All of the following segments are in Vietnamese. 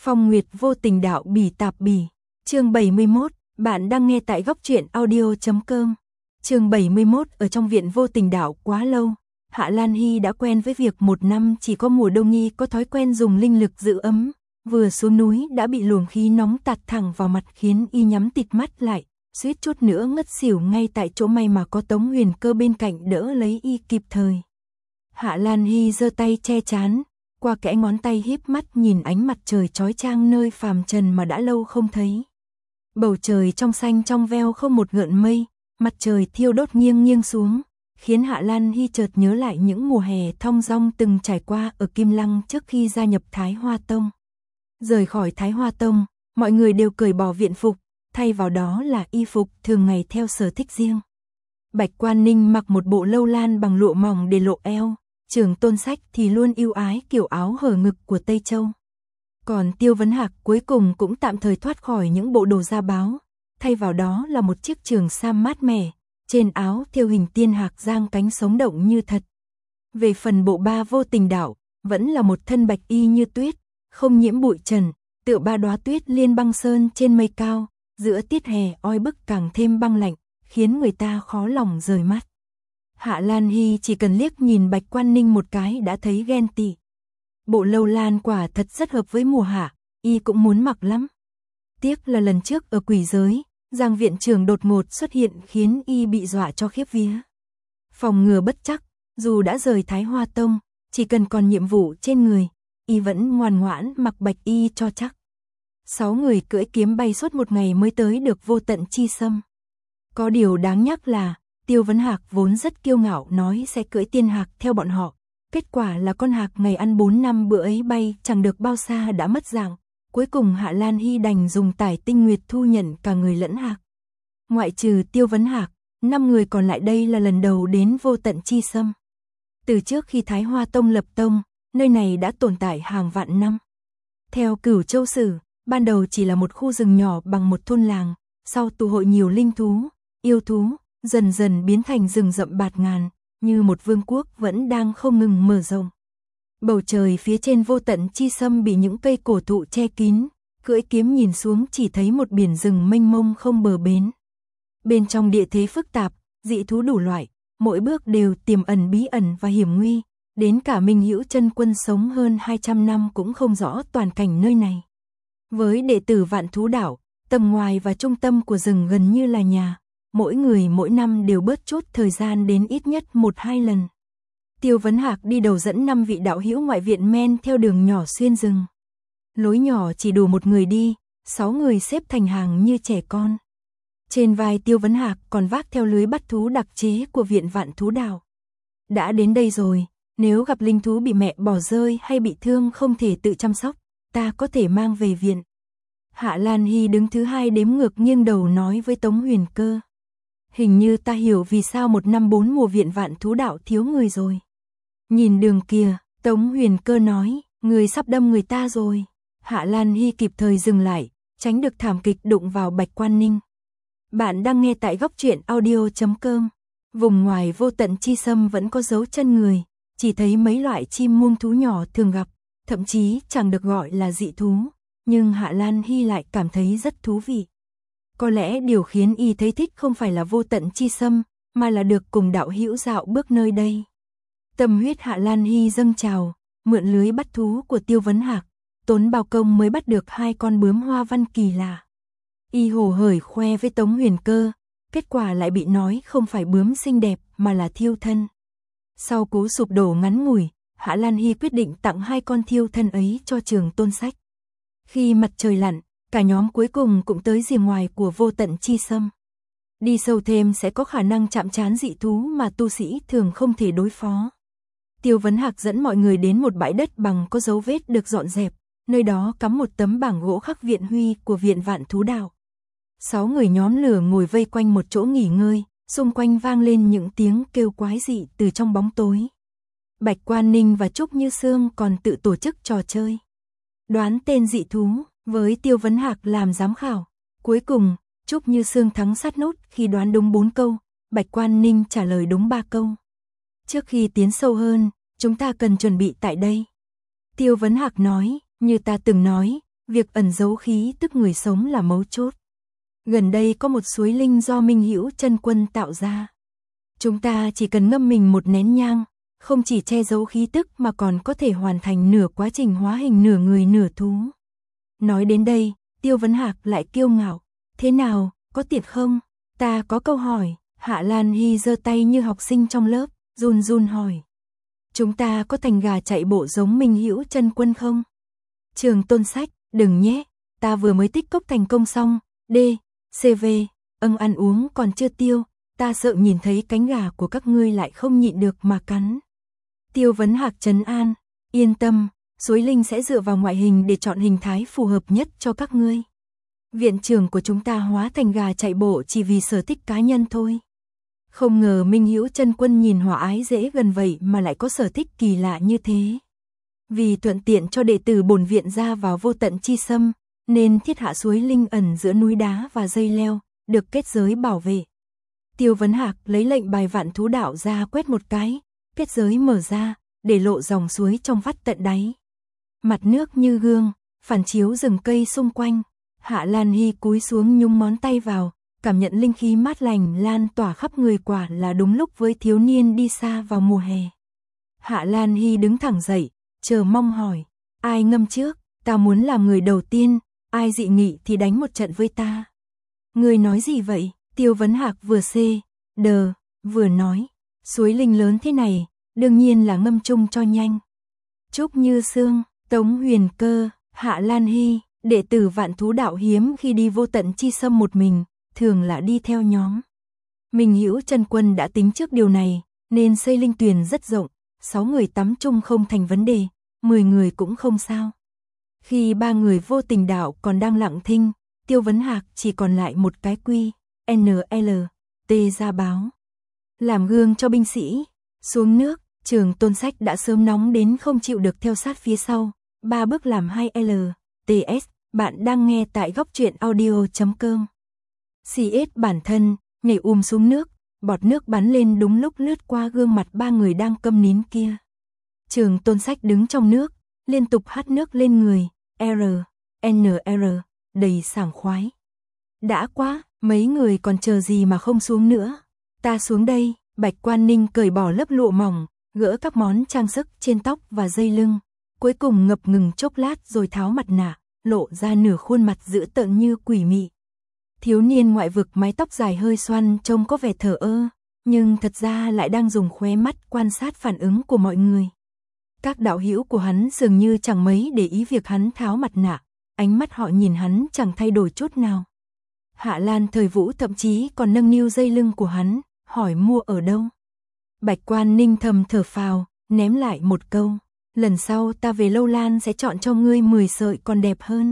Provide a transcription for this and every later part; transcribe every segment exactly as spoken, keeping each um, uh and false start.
Phong Nguyệt vô tình đạo bỉ tạp bỉ. Chương bảy mươi mốt, bạn đang nghe tại góc truyện audio chấm com. Chương bảy mươi mốt, ở trong viện vô tình đạo quá lâu, Hạ Lan Hy đã quen với việc một năm chỉ có mùa đông y có thói quen dùng linh lực giữ ấm, vừa xuống núi đã bị luồng khí nóng tạt thẳng vào mặt khiến y nhắm tịt mắt lại, suýt chút nữa ngất xỉu ngay tại chỗ, may mà có Tống Huyền Cơ bên cạnh đỡ lấy y kịp thời. Hạ Lan Hy giơ tay che trán, qua kẽ ngón tay híp mắt nhìn ánh mặt trời chói chang nơi phàm trần mà đã lâu không thấy. Bầu trời trong xanh trong veo không một gợn mây, mặt trời thiêu đốt nghiêng nghiêng xuống, khiến Hạ Lan Hy chợt nhớ lại những mùa hè thong dong từng trải qua ở Kim Lăng trước khi gia nhập Thái Hoa Tông. Rời khỏi Thái Hoa Tông, mọi người đều cởi bỏ viện phục, thay vào đó là y phục thường ngày theo sở thích riêng. Bạch Quan Ninh mặc một bộ lâu lan bằng lụa mỏng để lộ eo, Trường Tôn Sách thì luôn yêu ái kiểu áo hở ngực của Tây Châu. Còn Tiêu Vấn Hạc cuối cùng cũng tạm thời thoát khỏi những bộ đồ da báo, thay vào đó là một chiếc trường sam mát mẻ, trên áo thêu hình tiên hạc giang cánh sống động như thật. Về phần bộ ba vô tình đạo, vẫn là một thân bạch y như tuyết, không nhiễm bụi trần, tựa ba đóa tuyết liên băng sơn trên mây cao, giữa tiết hè oi bức càng thêm băng lạnh, khiến người ta khó lòng rời mắt. Hạ Lan Hy chỉ cần liếc nhìn Bạch Quan Ninh một cái đã thấy ghen tị. Bộ lâu lan quả thật rất hợp với mùa hạ, y cũng muốn mặc lắm. Tiếc là lần trước ở quỷ giới, Giang viện trưởng đột ngột xuất hiện khiến y bị dọa cho khiếp vía. Phòng ngừa bất chắc, dù đã rời Thái Hoa Tông, chỉ cần còn nhiệm vụ trên người, y vẫn ngoan ngoãn mặc bạch y cho chắc. Sáu người cưỡi kiếm bay suốt một ngày mới tới được Vô Tận Chi Sâm. Có điều đáng nhắc là, Tiêu Vấn Hạc vốn rất kiêu ngạo nói sẽ cưỡi tiên hạc theo bọn họ. Kết quả là con hạc ngày ăn bốn năm bữa ấy bay chẳng được bao xa đã mất dạng. Cuối cùng Hạ Lan Hy đành dùng tải tinh nguyệt thu nhận cả người lẫn hạc. Ngoại trừ Tiêu Vấn Hạc, năm người còn lại đây là lần đầu đến Vô Tận Chi Sâm. Từ trước khi Thái Hoa Tông lập tông, nơi này đã tồn tại hàng vạn năm. Theo Cửu Châu Sử, ban đầu chỉ là một khu rừng nhỏ bằng một thôn làng, sau tụ hội nhiều linh thú, yêu thú, dần dần biến thành rừng rậm bạt ngàn, như một vương quốc vẫn đang không ngừng mở rộng. Bầu trời phía trên Vô Tận Chi Sâm bị những cây cổ thụ che kín, cưỡi kiếm nhìn xuống chỉ thấy một biển rừng mênh mông không bờ bến. Bên trong địa thế phức tạp, dị thú đủ loại, mỗi bước đều tiềm ẩn bí ẩn và hiểm nguy, đến cả Minh Hữu Chân Quân sống hơn hai trăm năm cũng không rõ toàn cảnh nơi này. Với đệ tử Vạn Thú Đảo, tầm ngoài và trung tâm của rừng gần như là nhà, mỗi người mỗi năm đều bớt chút thời gian đến ít nhất một hai lần. Tiêu Vấn Hạc đi đầu dẫn năm vị đạo hữu ngoại viện men theo đường nhỏ xuyên rừng. Lối nhỏ chỉ đủ một người đi, sáu người xếp thành hàng như trẻ con. Trên vai Tiêu Vấn Hạc còn vác theo lưới bắt thú đặc chế của viện Vạn Thú Đảo. Đã đến đây rồi, nếu gặp linh thú bị mẹ bỏ rơi hay bị thương không thể tự chăm sóc, ta có thể mang về viện. Hạ Lan Hy đứng thứ hai đếm ngược nghiêng đầu nói với Tống Huyền Cơ. Hình như ta hiểu vì sao một năm bốn mùa viện Vạn Thú Đạo thiếu người rồi. Nhìn đường kia, Tống Huyền Cơ nói, người sắp đâm người ta rồi. Hạ Lan Hy kịp thời dừng lại, tránh được thảm kịch đụng vào Bạch Quan Ninh. Bạn đang nghe tại góc truyện audio chấm com. Vùng ngoài Vô Tận Chi Sâm vẫn có dấu chân người, chỉ thấy mấy loại chim muông thú nhỏ thường gặp, thậm chí chẳng được gọi là dị thú, nhưng Hạ Lan Hy lại cảm thấy rất thú vị. Có lẽ điều khiến y thấy thích không phải là Vô Tận Chi Sâm, mà là được cùng đạo hữu dạo bước nơi đây. Tâm huyết Hạ Lan Hy dâng trào, mượn lưới bắt thú của Tiêu Vấn Hạc, tốn bao công mới bắt được hai con bướm hoa văn kỳ lạ. Y hồ hởi khoe với Tống Huyền Cơ, kết quả lại bị nói không phải bướm xinh đẹp mà là thiêu thân. Sau cú sụp đổ ngắn ngủi, Hạ Lan Hy quyết định tặng hai con thiêu thân ấy cho Trường Tôn Sách. Khi mặt trời lặn, cả nhóm cuối cùng cũng tới rìa ngoài của Vô Tận Chi Sâm. Đi sâu thêm sẽ có khả năng chạm trán dị thú mà tu sĩ thường không thể đối phó. Tiêu Vấn Hạc dẫn mọi người đến một bãi đất bằng có dấu vết được dọn dẹp, nơi đó cắm một tấm bảng gỗ khắc viện huy của viện Vạn Thú Đạo. Sáu người nhóm lửa ngồi vây quanh một chỗ nghỉ ngơi, xung quanh vang lên những tiếng kêu quái dị từ trong bóng tối. Bạch Quan Ninh và Trúc Như Sương còn tự tổ chức trò chơi. Đoán tên dị thú, với Tiêu Vấn Hạc làm giám khảo. Cuối cùng, Trúc Như Sương thắng sát nút khi đoán đúng bốn câu, Bạch Quan Ninh trả lời đúng ba câu. Trước khi tiến sâu hơn, chúng ta cần chuẩn bị tại đây. Tiêu Vấn Hạc nói, như ta từng nói, Việc ẩn giấu khí tức người sống là mấu chốt. Gần đây có một suối linh do Minh Hữu Chân Quân tạo ra. Chúng ta chỉ cần ngâm mình một nén nhang, không chỉ che giấu khí tức mà còn có thể hoàn thành nửa quá trình hóa hình nửa người nửa thú. Nói đến đây, Tiêu Vấn Hạc lại kiêu ngạo. Thế nào, có tiện không? Ta có câu hỏi. Hạ Lan Hy giơ tay như học sinh trong lớp, run run hỏi. Chúng ta có thành gà chạy bộ giống Minh Hữu Chân Quân không? Trường Tôn Sách, đừng nhé, ta vừa mới tích cốc thành công xong. D, xê vê, âng ăn uống còn chưa tiêu, ta sợ nhìn thấy cánh gà của các ngươi lại không nhịn được mà cắn. Tiêu Vấn Hạc trấn an, yên tâm, suối linh sẽ dựa vào ngoại hình để chọn hình thái phù hợp nhất cho các ngươi. Viện trưởng của chúng ta hóa thành gà chạy bộ chỉ vì sở thích cá nhân thôi. Không ngờ Minh Hữu Chân Quân nhìn hòa ái dễ gần vậy mà lại có sở thích kỳ lạ như thế. Vì thuận tiện cho đệ tử bổn viện ra vào vô tận chi sâm, nên thiết hạ suối linh ẩn giữa núi đá và dây leo, được kết giới bảo vệ. Tiêu Vấn Hạc lấy lệnh bài vạn thú đạo ra quét một cái, kết giới mở ra, để lộ dòng suối trong vắt tận đáy. Mặt nước như gương, phản chiếu rừng cây xung quanh. Hạ Lan Hy cúi xuống nhúng ngón tay vào, cảm nhận linh khí mát lành lan tỏa khắp người, quả là đúng lúc với thiếu niên đi xa vào mùa hè. Hạ Lan Hy đứng thẳng dậy, chờ mong hỏi, ai ngâm trước, ta muốn làm người đầu tiên, ai dị nghị thì đánh một trận với ta. Người nói gì vậy? Tiêu Vấn Hạc vừa xê, đờ, vừa nói, suối linh lớn thế này, đương nhiên là ngâm chung cho nhanh. Trúc Như Sương, Tống Huyền Cơ, Hạ Lan Hy, đệ tử vạn thú đạo hiếm khi đi vô tận chi sâm một mình, thường là đi theo nhóm. Minh Hữu Chân Quân đã tính trước điều này, nên xây linh tuyền rất rộng, sáu người tắm chung không thành vấn đề, mười người cũng không sao. Khi ba người vô tình đạo còn đang lặng thinh, Tiêu Vấn Hạc chỉ còn lại một cái quy, en lờ tê ra báo. Làm gương cho binh sĩ, xuống nước, Trường Tôn Sách đã sớm nóng đến không chịu được theo sát phía sau, ba bước làm hai lờ tê ét, bạn đang nghe tại góc truyện audio chấm com. xê ét bản thân, nhảy um xuống nước, bọt nước bắn lên đúng lúc lướt qua gương mặt ba người đang câm nín kia. Trường Tôn Sách đứng trong nước, liên tục hắt nước lên người, R, N R, đầy sảng khoái. Đã quá, mấy người còn chờ gì mà không xuống nữa. Ta xuống đây. Bạch Quan Ninh cởi bỏ lớp lụa mỏng, gỡ các món trang sức trên tóc và dây lưng, cuối cùng ngập ngừng chốc lát rồi tháo mặt nạ, lộ ra nửa khuôn mặt dữ tợn như quỷ mị. Thiếu niên ngoại vực mái tóc dài hơi xoăn trông có vẻ thờ ơ, nhưng thật ra lại đang dùng khóe mắt quan sát phản ứng của mọi người. Các đạo hữu của hắn dường như chẳng mấy để ý việc hắn tháo mặt nạ, ánh mắt họ nhìn hắn chẳng thay đổi chút nào. Hạ Lan Thời Vũ thậm chí còn nâng niu dây lưng của hắn, hỏi mua ở đâu. Bạch Quan Ninh thầm thở phào, ném lại một câu, lần sau ta về Lâu Lan sẽ chọn cho ngươi mười sợi còn đẹp hơn.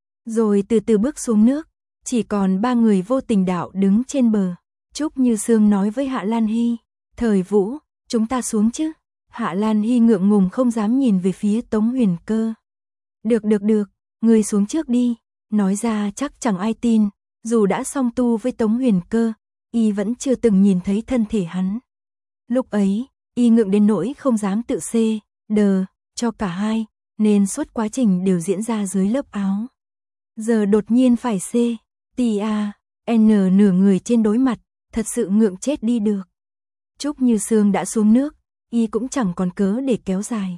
Rồi từ từ bước xuống nước, chỉ còn ba người vô tình đạo đứng trên bờ. Trúc Như Sương nói với Hạ Lan Hy, Thời Vũ, chúng ta xuống chứ. Hạ Lan Hy ngượng ngùng không dám nhìn về phía Tống Huyền Cơ. Được được được, ngươi xuống trước đi. Nói ra chắc chẳng ai tin, dù đã song tu với Tống Huyền Cơ, y vẫn chưa từng nhìn thấy thân thể hắn. Lúc ấy, y ngượng đến nỗi không dám tự xê, đờ, cho cả hai, nên suốt quá trình đều diễn ra dưới lớp áo. Giờ đột nhiên phải xê, tì a, n nửa người trên đối mặt, thật sự ngượng chết đi được. Trúc Như Sương đã xuống nước, y cũng chẳng còn cớ để kéo dài.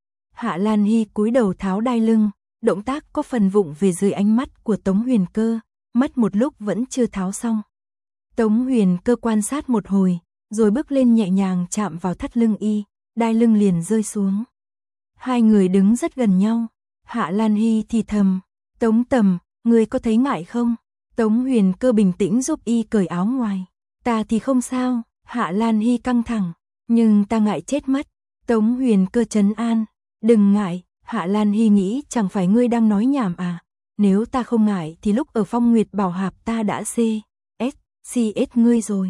Hạ Lan Hy cúi đầu tháo đai lưng, động tác có phần vụng về dưới ánh mắt của Tống Huyền Cơ, mất một lúc vẫn chưa tháo xong. Tống Huyền Cơ quan sát một hồi, rồi bước lên nhẹ nhàng chạm vào thắt lưng y, đai lưng liền rơi xuống. Hai người đứng rất gần nhau, Hạ Lan Hy thì thầm, Tống Tầm, ngươi có thấy ngại không? Tống Huyền Cơ bình tĩnh giúp y cởi áo ngoài. Ta thì không sao. Hạ Lan Hy căng thẳng, nhưng ta ngại chết mất. Tống Huyền Cơ trấn an, đừng ngại. Hạ Lan Hy nghĩ chẳng phải ngươi đang nói nhảm à? Nếu ta không ngại thì lúc ở Phong Nguyệt Bảo Hạp ta đã xê ét, xê ét ngươi rồi.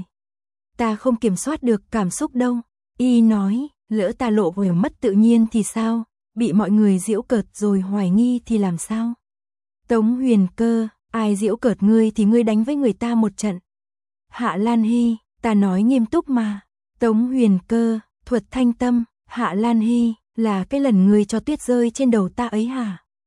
Ta không kiểm soát được cảm xúc đâu. Y nói, lỡ ta lộ vẻ mất tự nhiên thì sao? Bị mọi người giễu cợt rồi hoài nghi thì làm sao? Tống Huyền Cơ, ai giễu cợt ngươi thì ngươi đánh với người ta một trận. Hạ Lan Hy, ta nói nghiêm túc mà. Tống Huyền Cơ, thuật thanh tâm. Hạ Lan Hy, là cái lần ngươi cho tuyết rơi trên đầu ta ấy hả?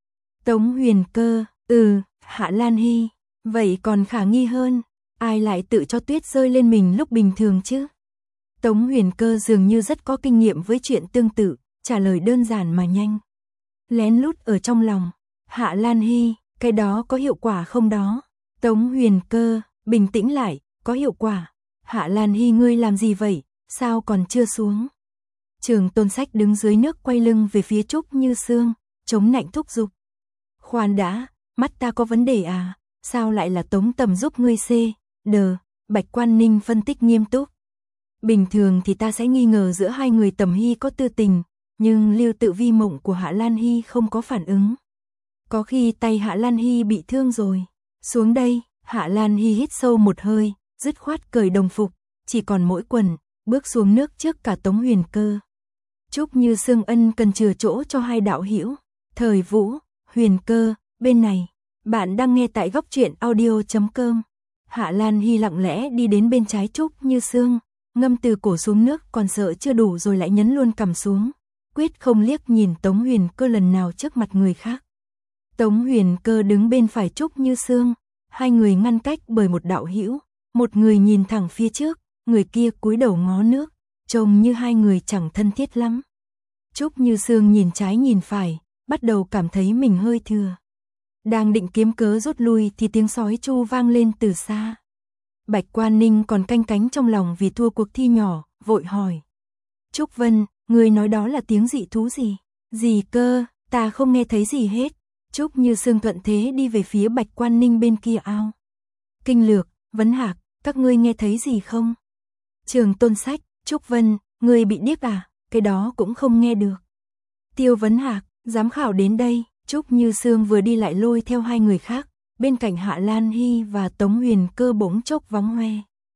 Tống Huyền Cơ, ừ, Hạ Lan Hy, vậy còn khả nghi hơn, ai lại tự cho tuyết rơi lên mình lúc bình thường chứ? Tống Huyền Cơ dường như rất có kinh nghiệm với chuyện tương tự, trả lời đơn giản mà nhanh. Lén lút ở trong lòng, Hạ Lan Hy, cái đó có hiệu quả không đó? Tống Huyền Cơ, bình tĩnh lại, có hiệu quả. Hạ Lan Hy ngươi làm gì vậy, sao còn chưa xuống? Trường Tôn Sách đứng dưới nước quay lưng về phía Trúc Như Sương, chống nạnh thúc giục. Khoan đã, mắt ta có vấn đề à, sao lại là Tống Tầm giúp ngươi xê, đờ, Bạch Quan Ninh phân tích nghiêm túc. Bình thường thì ta sẽ nghi ngờ giữa hai người Tầm Hy có tư tình, nhưng Lưu Tự Vi mộng của Hạ Lan Hy không có phản ứng. Có khi tay Hạ Lan Hy bị thương rồi. Xuống đây, Hạ Lan Hy hít sâu một hơi, dứt khoát cởi đồng phục, chỉ còn mỗi quần, bước xuống nước trước cả Tống Huyền Cơ. Trúc Như Sương ân cần chừa chỗ cho hai đạo hữu. Thời Vũ, Huyền Cơ, bên này, bạn đang nghe tại góc truyện audio chấm com. Hạ Lan Hy lặng lẽ đi đến bên trái Trúc Như Sương, ngâm từ cổ xuống nước, còn sợ chưa đủ rồi lại nhấn luôn cằm xuống, quyết không liếc nhìn Tống Huyền Cơ lần nào trước mặt người khác. Tống Huyền Cơ đứng bên phải Trúc Như Sương, hai người ngăn cách bởi một đạo hữu, một người nhìn thẳng phía trước, người kia cúi đầu ngó nước, trông như hai người chẳng thân thiết lắm. Trúc Như Sương nhìn trái nhìn phải, bắt đầu cảm thấy mình hơi thừa. Đang định kiếm cớ rút lui thì tiếng sói tru vang lên từ xa. Bạch Quan Ninh còn canh cánh trong lòng vì thua cuộc thi nhỏ, vội hỏi. Trúc Vân, người nói đó là tiếng dị thú gì? Gì cơ, ta không nghe thấy gì hết. Trúc Như Sương thuận thế đi về phía Bạch Quan Ninh bên kia ao. Kinh Lược, Vấn Hạc, các ngươi nghe thấy gì không? Trường Tôn Sách, Trúc Vân, ngươi bị điếc à? Cái đó cũng không nghe được. Tiêu Vấn Hạc, giám khảo đến đây. Trúc Như Sương vừa đi lại lôi theo hai người khác, bên cạnh Hạ Lan Hy và Tống Huyền Cơ bỗng chốc vắng hoe.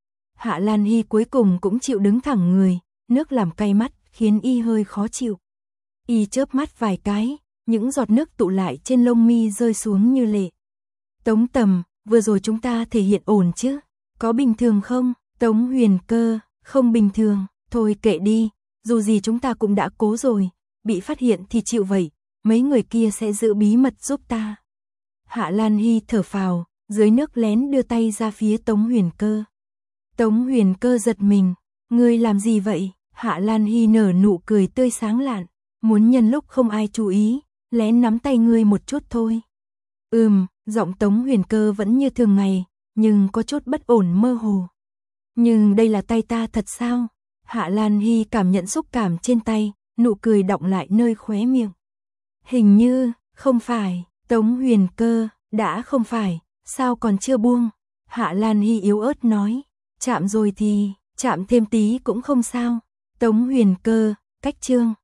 Hạ Lan Hy cuối cùng cũng chịu đứng thẳng người, nước làm cay mắt, khiến y hơi khó chịu. Y chớp mắt vài cái, những giọt nước tụ lại trên lông mi rơi xuống như lệ. Tống Tầm, vừa rồi chúng ta thể hiện ổn chứ? Có bình thường không? Tống Huyền Cơ, không bình thường, thôi kệ đi, dù gì chúng ta cũng đã cố rồi, bị phát hiện thì chịu vậy, mấy người kia sẽ giữ bí mật giúp ta. Hạ Lan Hy thở phào, dưới nước lén đưa tay ra phía Tống Huyền Cơ. Tống Huyền Cơ giật mình, ngươi làm gì vậy? Hạ Lan Hy nở nụ cười tươi sáng lạn, muốn nhân lúc không ai chú ý, lén nắm tay ngươi một chút thôi. Ừm, giọng Tống Huyền Cơ vẫn như thường ngày, nhưng có chút bất ổn mơ hồ. Nhưng đây là tay ta thật sao? Hạ Lan Hy cảm nhận xúc cảm trên tay, nụ cười đọng lại nơi khóe miệng. Hình như, không phải, Tống Huyền Cơ, đã không phải, sao còn chưa buông? Hạ Lan Hy yếu ớt nói, chạm rồi thì, chạm thêm tí cũng không sao. Tống Huyền Cơ, cách chương.